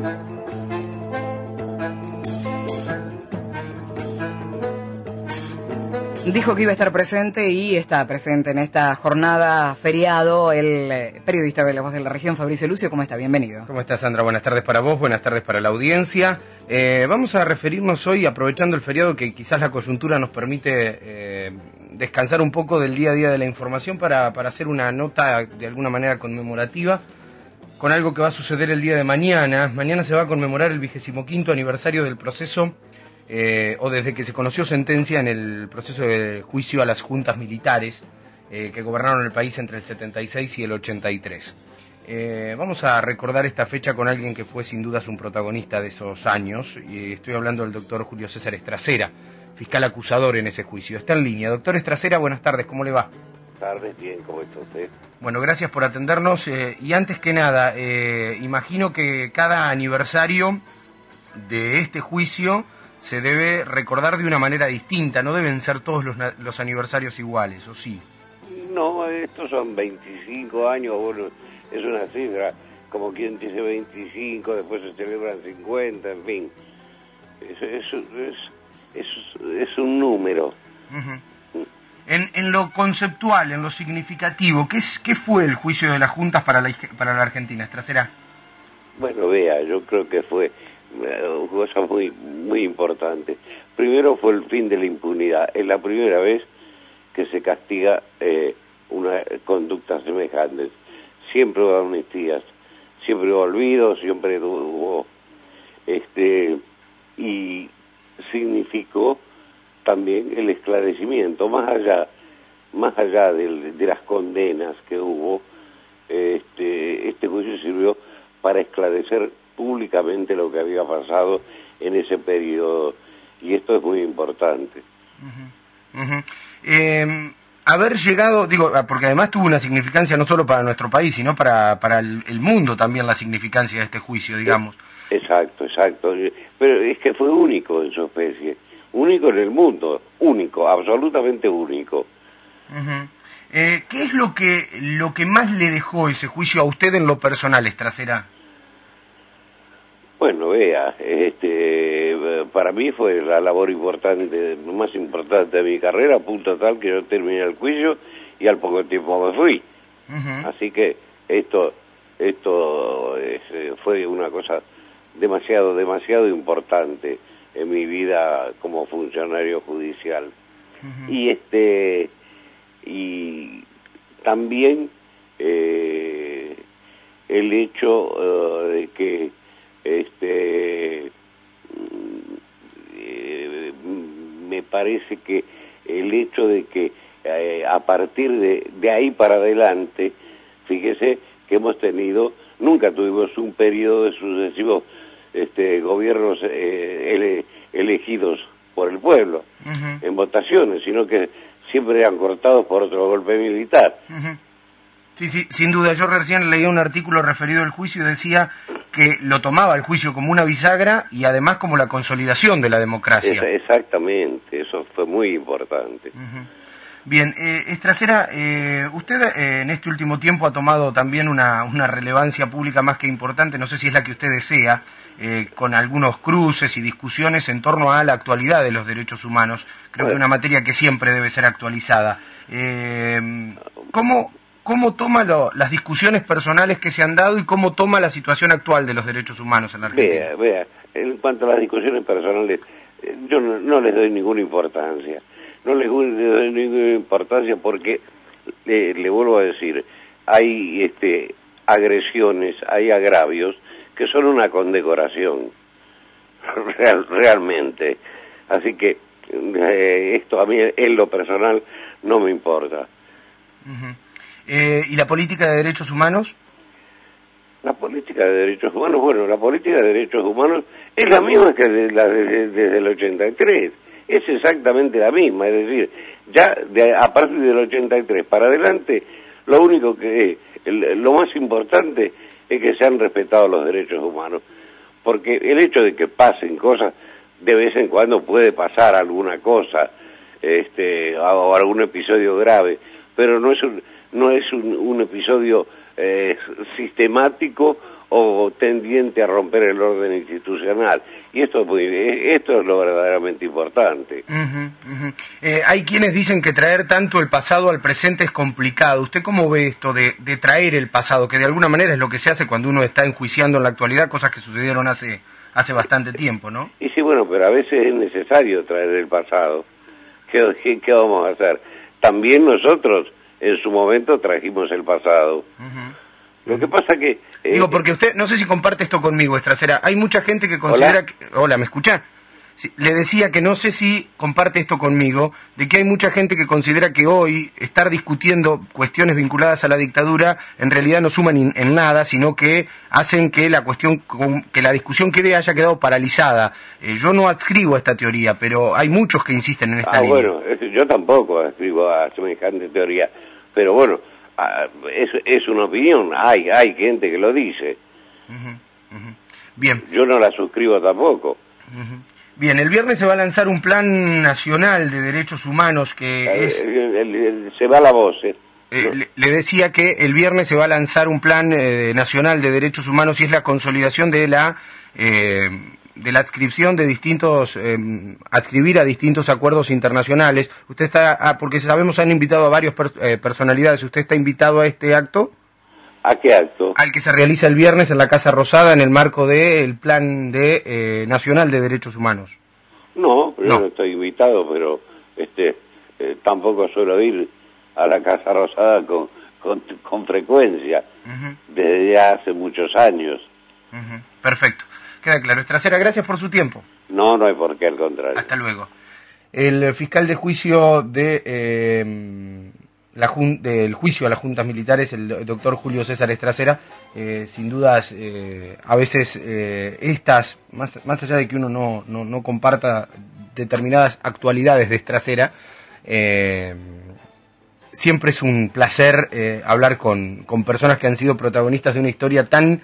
Dijo que iba a estar presente y está presente en esta jornada feriado el periodista de La Voz de la Región, Fabricio Lucio. ¿Cómo está? Bienvenido. ¿Cómo estás, Sandra? Buenas tardes para vos, buenas tardes para la audiencia. Vamos a referirnos hoy, aprovechando el feriado, que quizás la coyuntura nos permite descansar un poco del día a día de la información para hacer una nota de alguna manera conmemorativa con algo que va a suceder el día de mañana. Mañana se va a conmemorar el 25º aniversario del proceso o desde que se conoció sentencia en el proceso de juicio a las juntas militares que gobernaron el país entre el 76 y el 83. Vamos a recordar esta fecha con alguien que fue sin dudas un protagonista de esos años, y estoy hablando del doctor Julio César Estracera, fiscal acusador en ese juicio. Está en línea. Doctor Estracera, buenas tardes, ¿cómo le va? Buenas tardes, bien, ¿cómo está usted? Bueno, gracias por atendernos, y antes que nada, imagino que cada aniversario de este juicio se debe recordar de una manera distinta, no deben ser todos los aniversarios iguales, ¿o sí? No, estos son 25 años, bueno, es una cifra, como quien dice 25, después se celebran 50, en fin. Es un número. Uh-huh. En lo conceptual, en lo significativo, ¿qué fue el juicio de las juntas para la Argentina, Estracera? Bueno, vea, yo creo que fue cosa muy importante. Primero fue el fin de la impunidad. Es la primera vez que se castiga una conducta semejante. Siempre hubo amnistías, siempre hubo olvidos, siempre hubo y significó también el esclarecimiento, más allá de las condenas que hubo. Este juicio sirvió para esclarecer públicamente lo que había pasado en ese periodo, y esto es muy importante. Uh-huh. Uh-huh. Haber llegado, digo, porque además tuvo una significancia no solo para nuestro país, sino para el mundo también, la significancia de este juicio, digamos. Exacto, pero es que fue único en su especie, único en el mundo, único, absolutamente único. Uh-huh. ¿Qué es lo que más le dejó ese juicio a usted en lo personal, Estracera? Bueno, vea, para mí fue la labor importante, más importante de mi carrera, a punto tal que yo terminé el juicio y al poco tiempo me fui. Uh-huh. Así que esto fue una cosa demasiado importante en mi vida como funcionario judicial. Uh-huh. Y también el hecho de que me parece que el hecho de que a partir de ahí para adelante, fíjese que nunca tuvimos un periodo de sucesivos gobiernos elegidos por el pueblo. Uh-huh. En votaciones, sino que siempre eran cortados por otro golpe militar. Uh-huh. Sí, sin duda. Yo recién leí un artículo referido al juicio y decía que lo tomaba el juicio como una bisagra y además como la consolidación de la democracia. Exactamente, eso fue muy importante. Uh-huh. Bien, Estracera, usted en este último tiempo ha tomado también una relevancia pública más que importante, no sé si es la que usted desea, con algunos cruces y discusiones en torno a la actualidad de los derechos humanos. Creo que es una materia que siempre debe ser actualizada. ¿Cómo toma las discusiones personales que se han dado y cómo toma la situación actual de los derechos humanos en la Argentina? Vea, en cuanto a las discusiones personales, yo no les doy ninguna importancia. No les doy ninguna importancia porque, le vuelvo a decir, hay agresiones, hay agravios que son una condecoración, realmente. Así que esto a mí en lo personal no me importa. Uh-huh. ¿Y la política de derechos humanos? La política de derechos humanos, bueno, la política de derechos humanos es la misma que desde el 83. Es exactamente la misma, es decir, ya a partir del 83 para adelante, lo más importante es que se han respetado los derechos humanos, porque el hecho de que pasen cosas, de vez en cuando puede pasar alguna cosa, o algún episodio grave, pero no es un episodio sistemático o tendiente a romper el orden institucional. Y esto es lo verdaderamente importante. Hay quienes dicen que traer tanto el pasado al presente es complicado. ¿Usted cómo ve esto de traer el pasado, que de alguna manera es lo que se hace cuando uno está enjuiciando en la actualidad cosas que sucedieron hace bastante tiempo, ¿no? Y sí, bueno, pero a veces es necesario traer el pasado. ¿Qué vamos a hacer? También nosotros en su momento trajimos el pasado. Lo que pasa que... Digo, porque usted, no sé si comparte esto conmigo, Estracera, hay mucha gente que considera... Hola, ¿me escucha? Sí, le decía que no sé si comparte esto conmigo, de que hay mucha gente que considera que hoy estar discutiendo cuestiones vinculadas a la dictadura en realidad no suman en nada, sino que hacen que la discusión haya quedado paralizada. Yo no adscribo a esta teoría, pero hay muchos que insisten en esta línea. Bueno, yo tampoco adscribo a semejante teoría, pero bueno, es una opinión, hay gente que lo dice. Bien. Yo no la suscribo tampoco. Bien, el viernes se va a lanzar un plan nacional de derechos humanos que es... Se va la voz, Le decía que el viernes se va a lanzar un plan nacional de derechos humanos y es la consolidación de la adscripción de adscribir a distintos acuerdos internacionales. Usted está, porque sabemos han invitado a varias personalidades, ¿usted está invitado a este acto? ¿A qué acto? Al que se realiza el viernes en la Casa Rosada en el marco del plan nacional de derechos humanos. No, yo no estoy invitado, pero tampoco suelo ir a la Casa Rosada con frecuencia, desde ya hace muchos años. Perfecto, queda claro. Estracera, gracias por su tiempo. No hay por qué, al contrario. Hasta luego. El fiscal de juicio del juicio a las juntas militares, el doctor Julio César Estracera, sin dudas, a veces más allá de que uno no comparta determinadas actualidades de Estracera, siempre es un placer hablar con personas que han sido protagonistas de una historia tan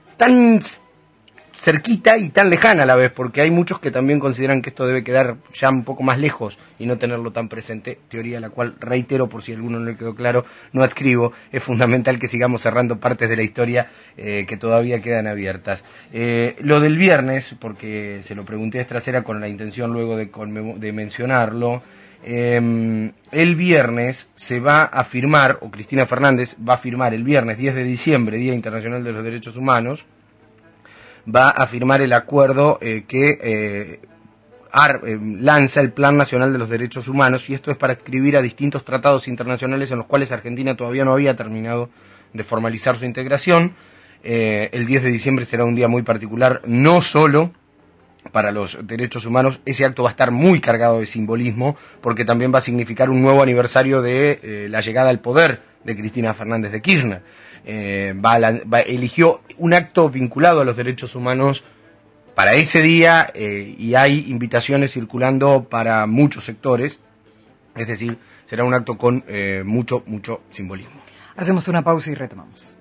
cerquita y tan lejana a la vez, porque hay muchos que también consideran que esto debe quedar ya un poco más lejos y no tenerlo tan presente, teoría a la cual, reitero por si a alguno no le quedó claro, no adscribo. Es fundamental que sigamos cerrando partes de la historia que todavía quedan abiertas. Lo del viernes, porque se lo pregunté a Estracera con la intención luego de mencionarlo, el viernes se va a firmar, o Cristina Fernández va a firmar el viernes 10 de diciembre, Día Internacional de los Derechos Humanos, va a firmar el acuerdo que lanza el Plan Nacional de los Derechos Humanos, y esto es para adscribir a distintos tratados internacionales en los cuales Argentina todavía no había terminado de formalizar su integración. El 10 de diciembre será un día muy particular, no solo para los derechos humanos. Ese acto va a estar muy cargado de simbolismo, porque también va a significar un nuevo aniversario de la llegada al poder de Cristina Fernández de Kirchner. Eligió un acto vinculado a los derechos humanos para ese día, y hay invitaciones circulando para muchos sectores, es decir, será un acto con mucho simbolismo. Hacemos una pausa y retomamos.